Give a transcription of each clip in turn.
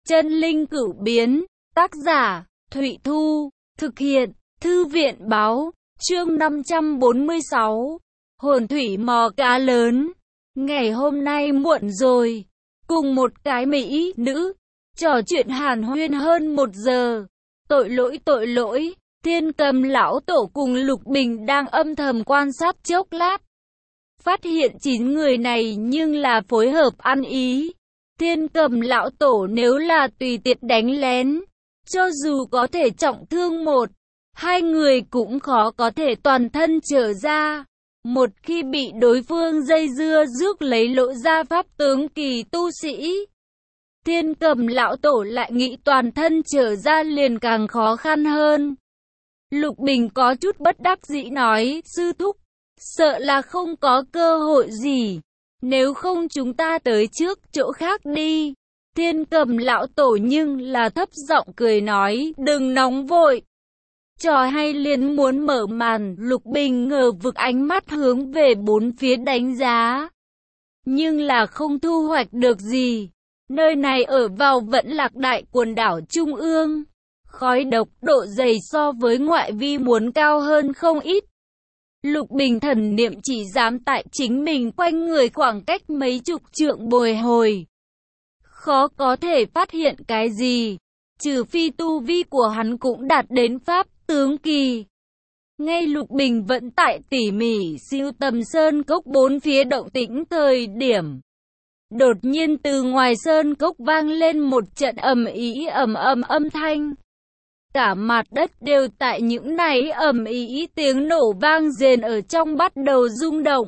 Chân linh cửu biến, tác giả, Thụy Thu, thực hiện, Thư viện báo, chương 546, hồn thủy mò cá lớn. Ngày hôm nay muộn rồi, cùng một cái mỹ nữ, trò chuyện hàn huyên hơn 1 giờ. Tội lỗi, Thiên Cầm lão tổ cùng Lục Bình đang âm thầm quan sát chốc lát. Phát hiện 9 người này nhưng là phối hợp ăn ý. Thiên Cầm lão tổ nếu là tùy tiện đánh lén, cho dù có thể trọng thương 1-2 người cũng khó có thể toàn thân trở ra. Một khi bị đối phương dây dưa rước lấy lộ ra pháp tướng kỳ tu sĩ, Thiên Cầm lão tổ lại nghĩ toàn thân trở ra liền càng khó khăn hơn. Lục Bình có chút bất đắc dĩ nói, sư thúc, sợ là không có cơ hội gì. Nếu không chúng ta tới trước chỗ khác đi. Thiên Cầm lão tổ nhưng là thấp giọng cười nói, đừng nóng vội. Trò hay liền muốn mở màn. Lục Bình ngờ vực ánh mắt hướng về bốn phía đánh giá, nhưng là không thu hoạch được gì. Nơi này ở vào Vẫn Lạc Đại quần đảo Trung ương, khói độc độ dày so với ngoại vi muốn cao hơn không ít. Lục Bình thần niệm chỉ dám tại chính mình quanh người khoảng cách mấy chục trượng bồi hồi, khó có thể phát hiện cái gì, trừ phi tu vi của hắn cũng đạt đến pháp tướng kỳ. Ngay Lục Bình vẫn tại tỉ mỉ siêu tầm sơn cốc bốn phía động tĩnh thời điểm, đột nhiên từ ngoài sơn cốc vang lên một trận ầm ĩ âm thanh. Cả mặt đất đều tại những này ầm ĩ tiếng nổ vang rền ở trong bắt đầu rung động.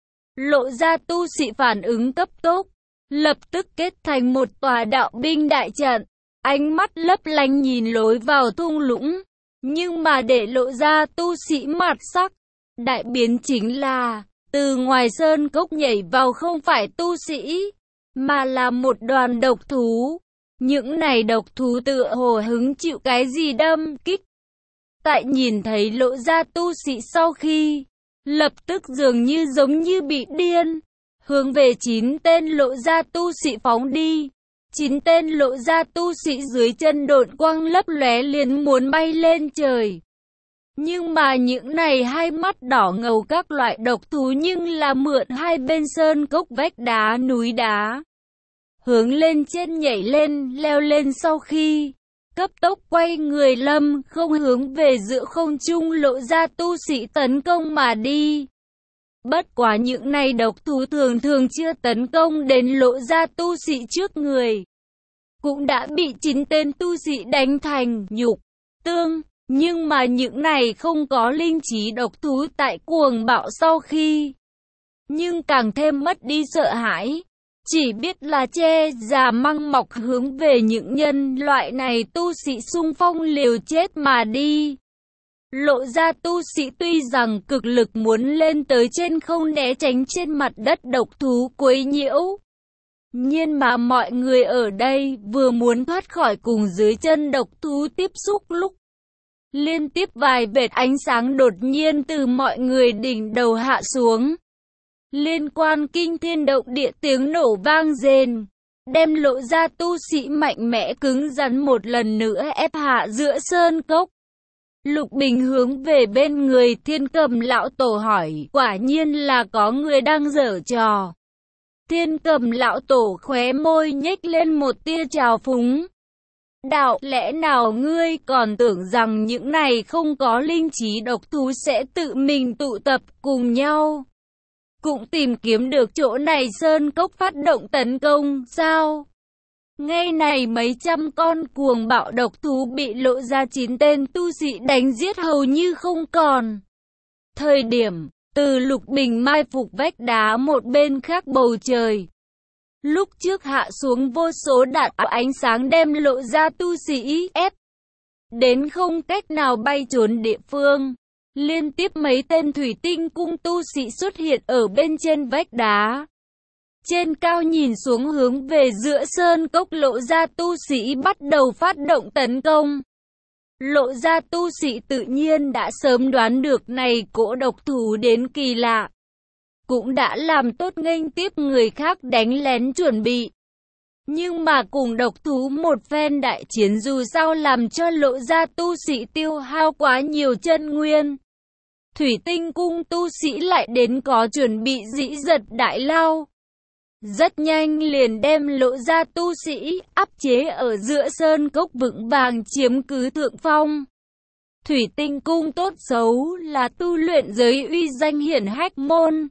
Lộ ra tu sĩ phản ứng cấp tốc, lập tức kết thành một tòa đạo binh đại trận, ánh mắt lấp lánh nhìn lối vào thung lũng. Nhưng mà để lộ ra tu sĩ mặt sắc, đại biến chính là, từ ngoài sơn cốc nhảy vào không phải tu sĩ, mà là một đoàn độc thú. Những này độc thú tựa hồ hứng chịu cái gì đâm kích. Tại nhìn thấy lộ ra tu sĩ sau khi, lập tức dường như giống như bị điên, hướng về 9 tên lộ ra tu sĩ phóng đi. 9 tên lộ ra tu sĩ dưới chân độn quang lấp lóe liền muốn bay lên trời. Nhưng mà những này hai mắt đỏ ngầu các loại độc thú nhưng là mượn hai bên sơn cốc vách đá núi đá, hướng lên trên nhảy lên, leo lên sau khi cấp tốc quay người lâm không hướng về giữa không trung lộ ra tu sĩ tấn công mà đi. Bất quá những này độc thú thường chưa tấn công đến lộ ra tu sĩ trước người, cũng đã bị 9 tên tu sĩ đánh thành nhục tương. Nhưng mà những này không có linh trí độc thú tại cuồng bạo sau khi, nhưng càng thêm mất đi sợ hãi, chỉ biết là che già măng mọc hướng về những nhân loại này tu sĩ xung phong liều chết mà đi. Lộ ra tu sĩ tuy rằng cực lực muốn lên tới trên không né tránh trên mặt đất độc thú quấy nhiễu, nhưng mà mọi người ở đây vừa muốn thoát khỏi cùng dưới chân độc thú tiếp xúc lúc, liên tiếp vài vệt ánh sáng đột nhiên từ mọi người đỉnh đầu hạ xuống. Liên quan kinh thiên động địa tiếng nổ vang rền, đem lộ ra tu sĩ mạnh mẽ cứng rắn một lần nữa ép hạ giữa sơn cốc. Lục Bình hướng về bên người Thiên Cầm lão tổ hỏi, quả nhiên là có người đang giở trò. Thiên Cầm lão tổ khóe môi nhếch lên một tia trào phúng. Đạo, lẽ nào ngươi còn tưởng rằng những này không có linh trí độc thú sẽ tự mình tụ tập cùng nhau, cũng tìm kiếm được chỗ này sơn cốc phát động tấn công, sao? Ngay này mấy trăm con cuồng bạo độc thú bị lộ ra 9 tên tu sĩ đánh giết hầu như không còn. Thời điểm, từ Lục Bình mai phục vách đá một bên khác bầu trời, lúc trước hạ xuống vô số đạn ánh sáng đem lộ ra tu sĩ ép đến không cách nào bay trốn địa phương. Liên tiếp mấy tên thủy tinh cung tu sĩ xuất hiện ở bên trên vách đá. Trên cao nhìn xuống hướng về giữa sơn cốc lộ ra tu sĩ bắt đầu phát động tấn công. Lộ ra tu sĩ tự nhiên đã sớm đoán được này cỗ độc thú đến kỳ lạ, cũng đã làm tốt nghênh tiếp người khác đánh lén chuẩn bị. Nhưng mà cùng độc thú một phen đại chiến dù sao làm cho Lộ gia tu sĩ tiêu hao quá nhiều chân nguyên. Thủy Tinh cung tu sĩ lại đến có chuẩn bị dĩ giật đại lao. Rất nhanh liền đem Lộ gia tu sĩ áp chế ở giữa sơn cốc vững vàng chiếm cứ thượng phong. Thủy Tinh cung tốt xấu là tu luyện giới uy danh hiển hách môn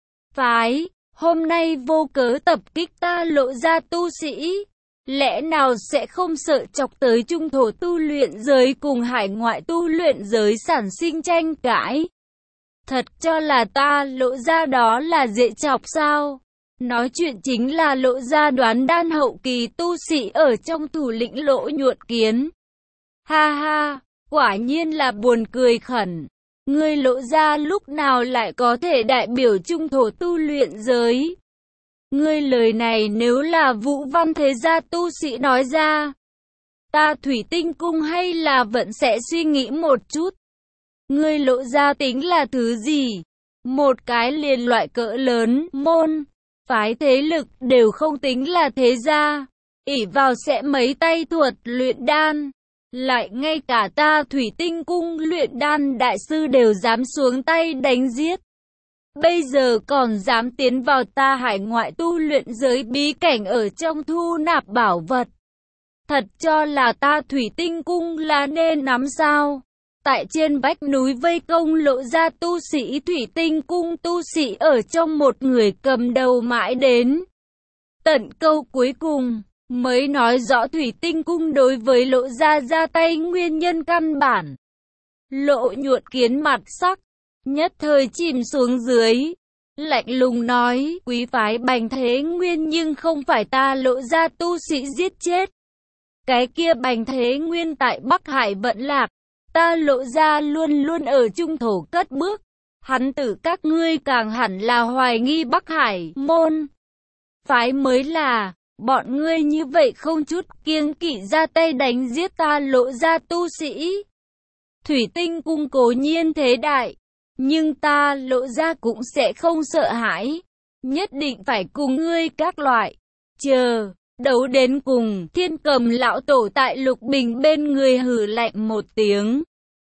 phái, hôm nay vô cớ tập kích ta Lộ gia tu sĩ, lẽ nào sẽ không sợ chọc tới trung thổ tu luyện giới cùng hải ngoại tu luyện giới sản sinh tranh cãi? Thật cho là ta Lộ gia đó là dễ chọc sao? Nói chuyện chính là Lộ gia đoán đan hậu kỳ tu sĩ ở trong thủ lĩnh Lộ Nhuận Kiến. Ha ha, quả nhiên là buồn cười khẩn. Ngươi Lộ gia lúc nào lại có thể đại biểu trung thổ tu luyện giới? Ngươi lời này nếu là Vũ Văn thế gia tu sĩ nói ra, ta Thủy Tinh cung hay là vẫn sẽ suy nghĩ một chút. Ngươi Lộ gia tính là thứ gì? Một cái liền loại cỡ lớn, môn phái thế lực đều không tính là thế gia, ỷ vào sẽ mấy tay thuật luyện đan, lại ngay cả ta Thủy Tinh cung luyện đan đại sư đều dám xuống tay đánh giết. Bây giờ còn dám tiến vào ta hải ngoại tu luyện giới bí cảnh ở trong thu nạp bảo vật. Thật cho là ta Thủy Tinh cung là nên nắm sao? Tại trên vách núi vây công Lộ gia tu sĩ Thủy Tinh cung tu sĩ ở trong một người cầm đầu mãi đến tận câu cuối cùng mới nói rõ Thủy Tinh cung đối với Lộ gia ra tay nguyên nhân căn bản. Lộ Nhuận Kiến mặt sắc nhất thời chìm xuống dưới, lạnh lùng nói, quý phái Bành Thế Nguyên nhưng không phải ta Lộ gia tu sĩ giết chết. Cái kia Bành Thế Nguyên tại Bắc Hải vẫn lạc, ta Lộ gia luôn luôn ở trung thổ cất bước. Hắn tử các ngươi càng hẳn là hoài nghi Bắc Hải môn phái mới là, bọn ngươi như vậy không chút kiêng kỵ ra tay đánh giết ta Lộ gia tu sĩ. Thủy Tinh cung cố nhiên thế đại, nhưng ta Lộ gia cũng sẽ không sợ hãi, nhất định phải cùng ngươi các loại chờ đấu đến cùng. Thiên Cầm lão tổ tại Lục Bình bên người hừ lạnh một tiếng.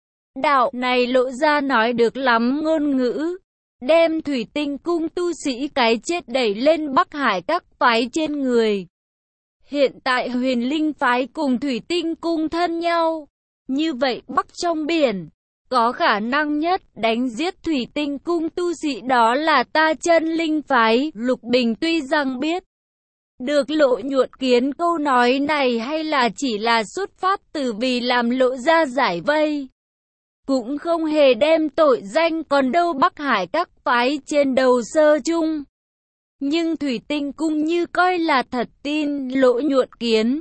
Đạo này Lộ gia nói được lắm ngôn ngữ, đem Thủy Tinh cung tu sĩ cái chết đẩy lên Bắc Hải các phái trên người. Hiện tại Huyền Linh phái cùng Thủy Tinh cung thân nhau, như vậy Bắc trong biển, có khả năng nhất đánh giết Thủy Tinh cung tu sĩ đó là ta Chân Linh phái. Lục Bình tuy rằng biết được Lộ Nhuận Kiến câu nói này hay là chỉ là xuất phát từ vì làm Lộ gia giải vây, cũng không hề đem tội danh còn đâu Bắc Hải các phái trên đầu sơ chung. Nhưng Thủy Tinh cung như coi là thật tin Lộ Nhuận Kiến.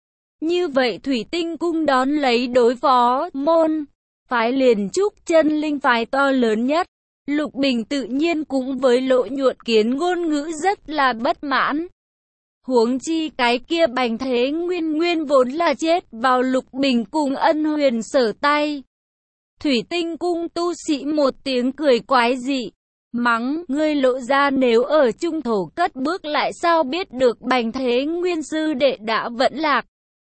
Như vậy Thủy Tinh cung đón lấy đối phó môn phái liền trúc Chân Linh phái to lớn nhất. Lục Bình tự nhiên cũng với Lộ Nhuận Kiến ngôn ngữ rất là bất mãn. Huống chi cái kia Bành Thế Nguyên vốn là chết vào Lục Bình cùng Ân Huyền sở tay. Thủy Tinh cung tu sĩ một tiếng cười quái dị, mắng, ngươi Lộ gia nếu ở trung thổ cất bước lại sao biết được Bành Thế Nguyên sư đệ đã vẫn lạc?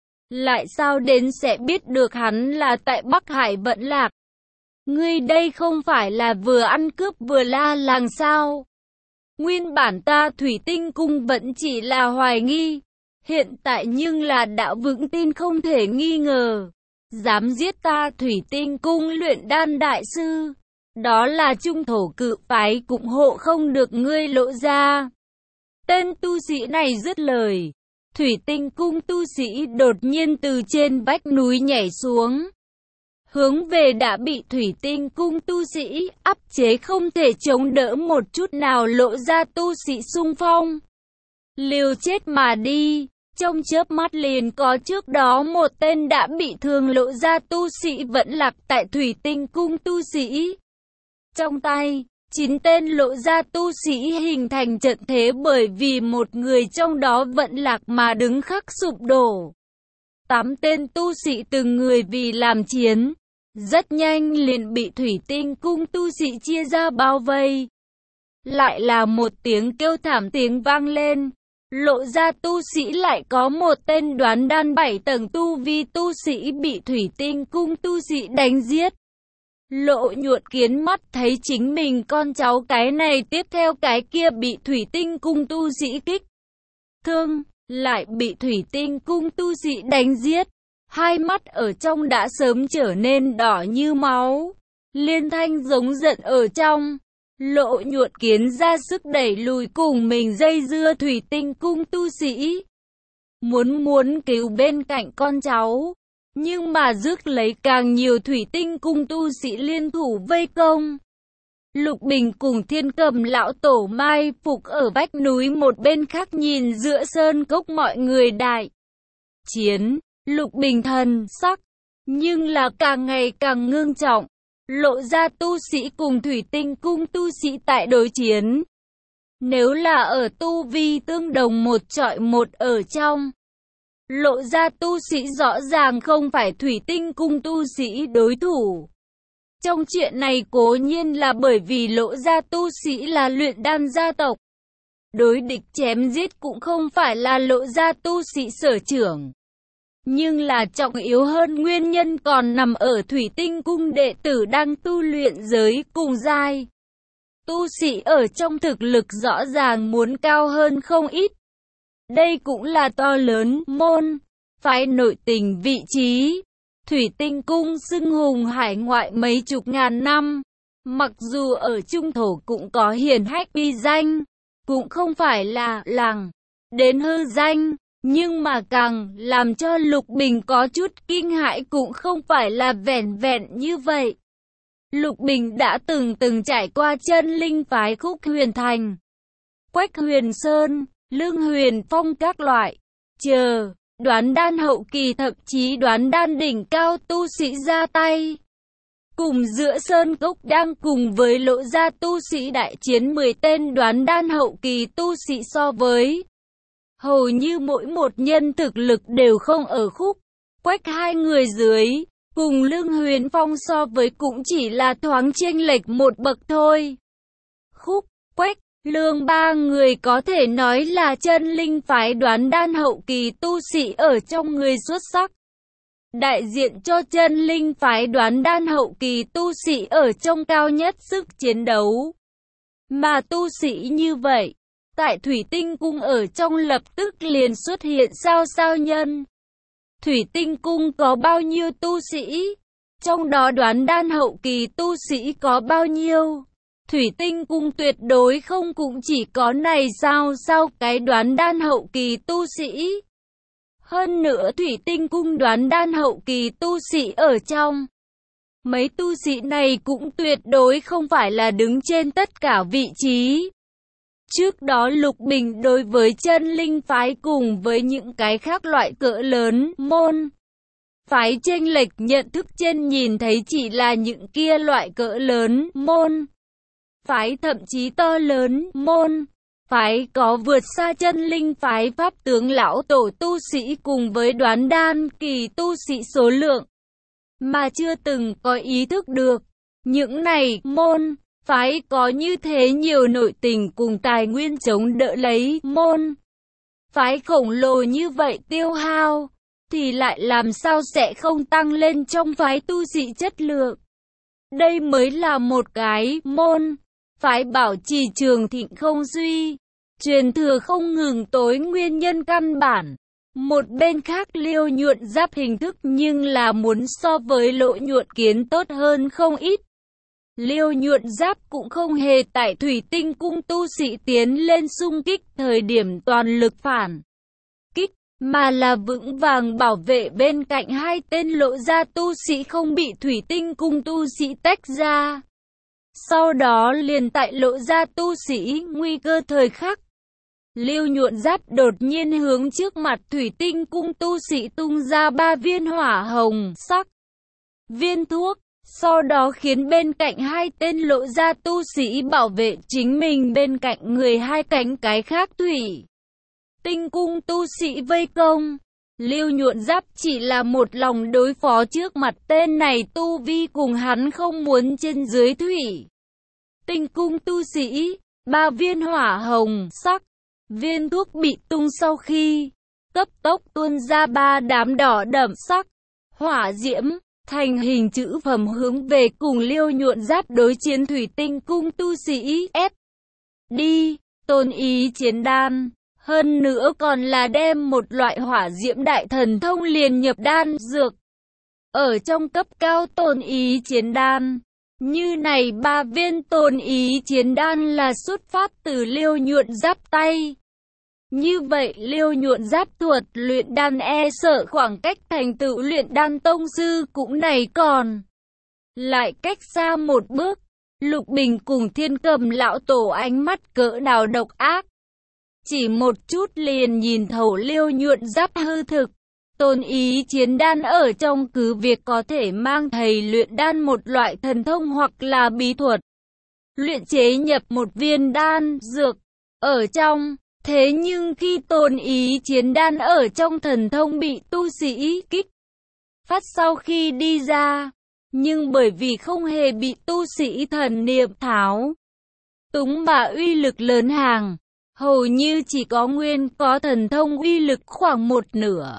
Lại sao đến sẽ biết được hắn là tại Bắc Hải vẫn lạc? Ngươi đây không phải là vừa ăn cướp vừa la làng sao? Nguyên bản ta Thủy Tinh cung vẫn chỉ là hoài nghi, hiện tại nhưng là đã vững tin không thể nghi ngờ. Dám giết ta Thủy Tinh cung luyện đan đại sư, đó là trung thổ cự phái cũng hộ không được ngươi Lộ gia. Tên tu sĩ này dứt lời, Thủy Tinh cung tu sĩ đột nhiên từ trên vách núi nhảy xuống, hướng về đã bị Thủy Tinh cung tu sĩ áp chế không thể chống đỡ một chút nào Lộ gia tu sĩ xung phong, liều chết mà đi. Trong chớp mắt liền có trước đó một tên đã bị thương Lộ gia tu sĩ vẫn lạc tại Thủy Tinh cung tu sĩ trong tay. 9 tên Lộ gia tu sĩ hình thành trận thế bởi vì một người trong đó vẫn lạc mà đứng khắc sụp đổ. 8 tên tu sĩ từng người vì làm chiến, rất nhanh liền bị Thủy Tinh cung tu sĩ chia ra bao vây. Lại là một tiếng kêu thảm tiếng vang lên. Lộ ra tu sĩ lại có một tên đoán đan 7 tầng tu vi tu sĩ bị thủy tinh cung tu sĩ đánh giết. Lộ Nhuận Kiến mắt thấy chính mình con cháu cái này tiếp theo cái kia bị thủy tinh cung tu sĩ kích thương, lại bị thủy tinh cung tu sĩ đánh giết. Hai mắt ở trong đã sớm trở nên đỏ như máu, liên thanh giống giận ở trong. Lộ Nhuận Kiến ra sức đẩy lùi cùng mình dây dưa thủy tinh cung tu sĩ, muốn cứu bên cạnh con cháu, nhưng mà rước lấy càng nhiều thủy tinh cung tu sĩ liên thủ vây công. Lục Bình cùng Thiên Cầm lão tổ mai phục ở vách núi một bên khác nhìn giữa sơn cốc mọi người đại chiến. Lục Bình thần sắc nhưng là càng ngày càng ngưng trọng. Lộ ra tu sĩ cùng thủy tinh cung tu sĩ tại đối chiến, nếu là ở tu vi tương đồng một chọi một ở trong, lộ ra tu sĩ rõ ràng không phải thủy tinh cung tu sĩ đối thủ. Trong chuyện này cố nhiên là bởi vì lộ ra tu sĩ là luyện đan gia tộc, đối địch chém giết cũng không phải là lộ ra tu sĩ sở trưởng. Nhưng là trọng yếu hơn nguyên nhân còn nằm ở thủy tinh cung đệ tử đang tu luyện giới cùng giai. Tu sĩ ở trong thực lực rõ ràng muốn cao hơn không ít. Đây cũng là to lớn môn phái nội tình vị trí. Thủy tinh cung xưng hùng hải ngoại mấy chục ngàn năm. Mặc dù ở trung thổ cũng có hiển hách uy danh, cũng không phải là làng đến hư danh. Nhưng mà càng làm cho Lục Bình có chút kinh hãi cũng không phải là vẻn vẹn như vậy. Lục Bình đã từng trải qua chân linh phái Khúc Huyền Thành, Quách Huyền Sơn, Lương Huyền Phong các loại, đoán đan hậu kỳ thậm chí đoán đan đỉnh cao tu sĩ ra tay. Cùng giữa sơn cốc đang cùng với lộ ra tu sĩ đại chiến 10 tên đoán đan hậu kỳ tu sĩ so với hầu như mỗi một nhân thực lực đều không ở Khúc, Quách hai người dưới, cùng Lương Huyền Phong so với cũng chỉ là thoáng chênh lệch một bậc thôi. Khúc, Quách, Lương ba người có thể nói là chân linh phái đoán đan hậu kỳ tu sĩ ở trong người xuất sắc. Đại diện cho chân linh phái đoán đan hậu kỳ tu sĩ ở trong cao nhất sức chiến đấu. Mà tu sĩ như vậy, tại Thủy Tinh Cung ở trong lập tức liền xuất hiện sao nhân. Thủy Tinh Cung có bao nhiêu tu sĩ? Trong đó đoán đan hậu kỳ tu sĩ có bao nhiêu? Thủy Tinh Cung tuyệt đối không cũng chỉ có này sao cái đoán đan hậu kỳ tu sĩ. Hơn nữa Thủy Tinh Cung đoán đan hậu kỳ tu sĩ ở trong. Mấy tu sĩ này cũng tuyệt đối không phải là đứng trên tất cả vị trí. Trước đó Lục Bình đối với chân linh phái cùng với những cái khác loại cỡ lớn môn phái chênh lệch nhận thức trên nhìn thấy chỉ là những kia loại cỡ lớn môn phái thậm chí to lớn môn phái có vượt xa chân linh phái pháp tướng lão tổ tu sĩ cùng với đoán đan kỳ tu sĩ số lượng, mà chưa từng có ý thức được những này môn phái có như thế nhiều nội tình cùng tài nguyên chống đỡ lấy môn phái khổng lồ như vậy tiêu hao, thì lại làm sao sẽ không tăng lên trong phái tu sĩ chất lượng. Đây mới là một cái môn phái bảo trì trường thịnh không suy, truyền thừa không ngừng tối nguyên nhân căn bản. Một bên khác Liêu Nhuận Giáp hình thức nhưng là muốn so với Lộ Nhuận Kiến tốt hơn không ít. Liêu Nhuận Giáp cũng không hề tại Thủy Tinh Cung tu sĩ tiến lên xung kích thời điểm toàn lực phản kích, mà là vững vàng bảo vệ bên cạnh hai tên lộ ra tu sĩ không bị Thủy Tinh Cung tu sĩ tách ra. Sau đó liền tại lộ ra tu sĩ nguy cơ thời khắc, Liêu Nhuận Giáp đột nhiên hướng trước mặt Thủy Tinh Cung tu sĩ tung ra 3 viên hỏa hồng sắc viên thuốc. Sau đó khiến bên cạnh hai tên lộ ra tu sĩ bảo vệ chính mình bên cạnh người hai cánh cái khác Thủy Tinh Cung tu sĩ vây công. Liêu Nhuận Giáp chỉ là một lòng đối phó trước mặt tên này tu vi cùng hắn không muốn trên dưới Thủy Tinh Cung tu sĩ. 3 viên hỏa hồng sắc Viên thuốc bị tung sau khi cấp tốc tuôn ra 3 đám đỏ đậm sắc hỏa diễm, thành hình chữ phẩm hướng về cùng Liêu Nhuộn Giáp đối chiến Thủy Tinh Cung tu sĩ S. Đi, tôn ý chiến đan. Hơn nữa còn là đem một loại hỏa diễm đại thần thông liền nhập đan dược. Ở trong cấp cao tôn ý chiến đan, như này 3 viên tôn ý chiến đan là xuất phát từ Liêu Nhuộn Giáp tay. Như vậy Liêu Nhuộn Giáp thuật luyện đan e sợ khoảng cách thành tựu luyện đan tông sư cũng này còn lại cách xa một bước. Lục Bình cùng Thiên Cầm lão tổ ánh mắt cỡ nào độc ác. Chỉ một chút liền nhìn thấu Liêu Nhuộn Giáp hư thực. Tôn ý chiến đan ở trong cứ việc có thể mang thầy luyện đan một loại thần thông hoặc là bí thuật. Luyện chế nhập một viên đan dược ở trong. Thế nhưng khi tôn ý chiến đan ở trong thần thông bị tu sĩ kích phát sau khi đi ra, nhưng bởi vì không hề bị tu sĩ thần niệm tháo túng mà uy lực lớn hàng, hầu như chỉ có nguyên có thần thông uy lực khoảng một nửa.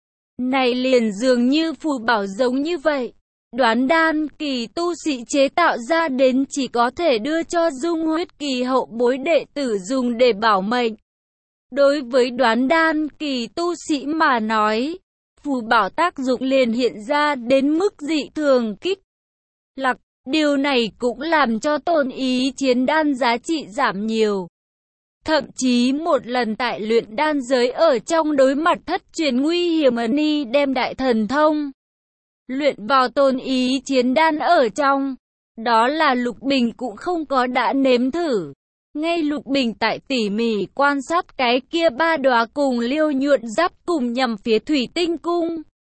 Này liền dường như phù bảo giống như vậy. Đoán đan kỳ tu sĩ chế tạo ra đến chỉ có thể đưa cho dung huyết kỳ hậu bối đệ tử dùng để bảo mệnh. Đối với đoán đan kỳ tu sĩ mà nói, phù bảo tác dụng liền hiện ra đến mức dị thường kích lặc. Điều này cũng làm cho tôn ý chiến đan giá trị giảm nhiều. Thậm chí một lần tại luyện đan giới ở trong đối mặt thất truyền nguy hiểm ni đem đại thần thông luyện vào tôn ý chiến đan ở trong. Đó là Lục Bình cũng không có đã nếm thử. Ngay Lục Bình tại tỉ mỉ quan sát cái kia 3 đóa cùng Liêu Nhuộn Giáp cùng nhằm phía Thủy Tinh Cung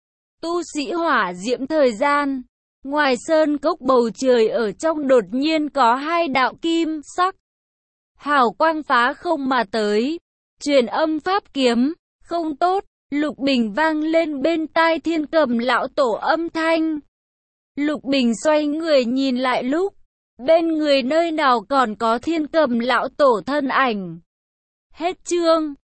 tu sĩ hỏa diễm thời gian. Ngoài sơn cốc bầu trời ở trong đột nhiên có 2 đạo kim sắc hào quang phá không mà tới. Truyền âm pháp kiếm, không tốt. Lục Bình vang lên bên tai Thiên Cầm lão tổ âm thanh. Lục Bình xoay người nhìn lại lúc bên người nơi nào còn có Thiên Cầm lão tổ thân ảnh. Hết chương.